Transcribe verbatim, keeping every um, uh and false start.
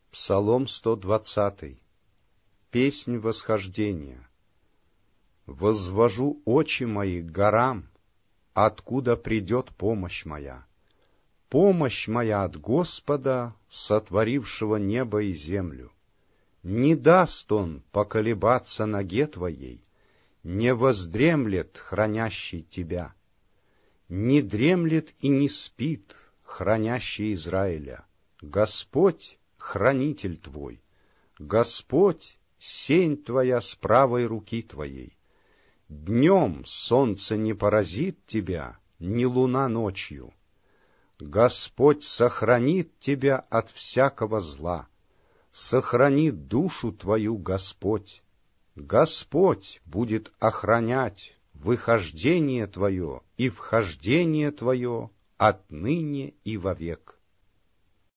Псалом сто двадцатый. Песнь восхождения. Возвожу очи мои к горам, откуда придет помощь моя. Помощь моя от Господа, сотворившего небо и землю. Не даст Он поколебаться ноге твоей, не воздремлет хранящий тебя. Не дремлет и не спит хранящий Израиля. Господь — хранитель твой, Господь — сень твоя с правой руки твоей. Днем солнце не поразит тебя, ни луна ночью. Господь сохранит тебя от всякого зла, сохранит душу твою Господь. Господь будет охранять выхождение твое и вхождение твое отныне и вовек.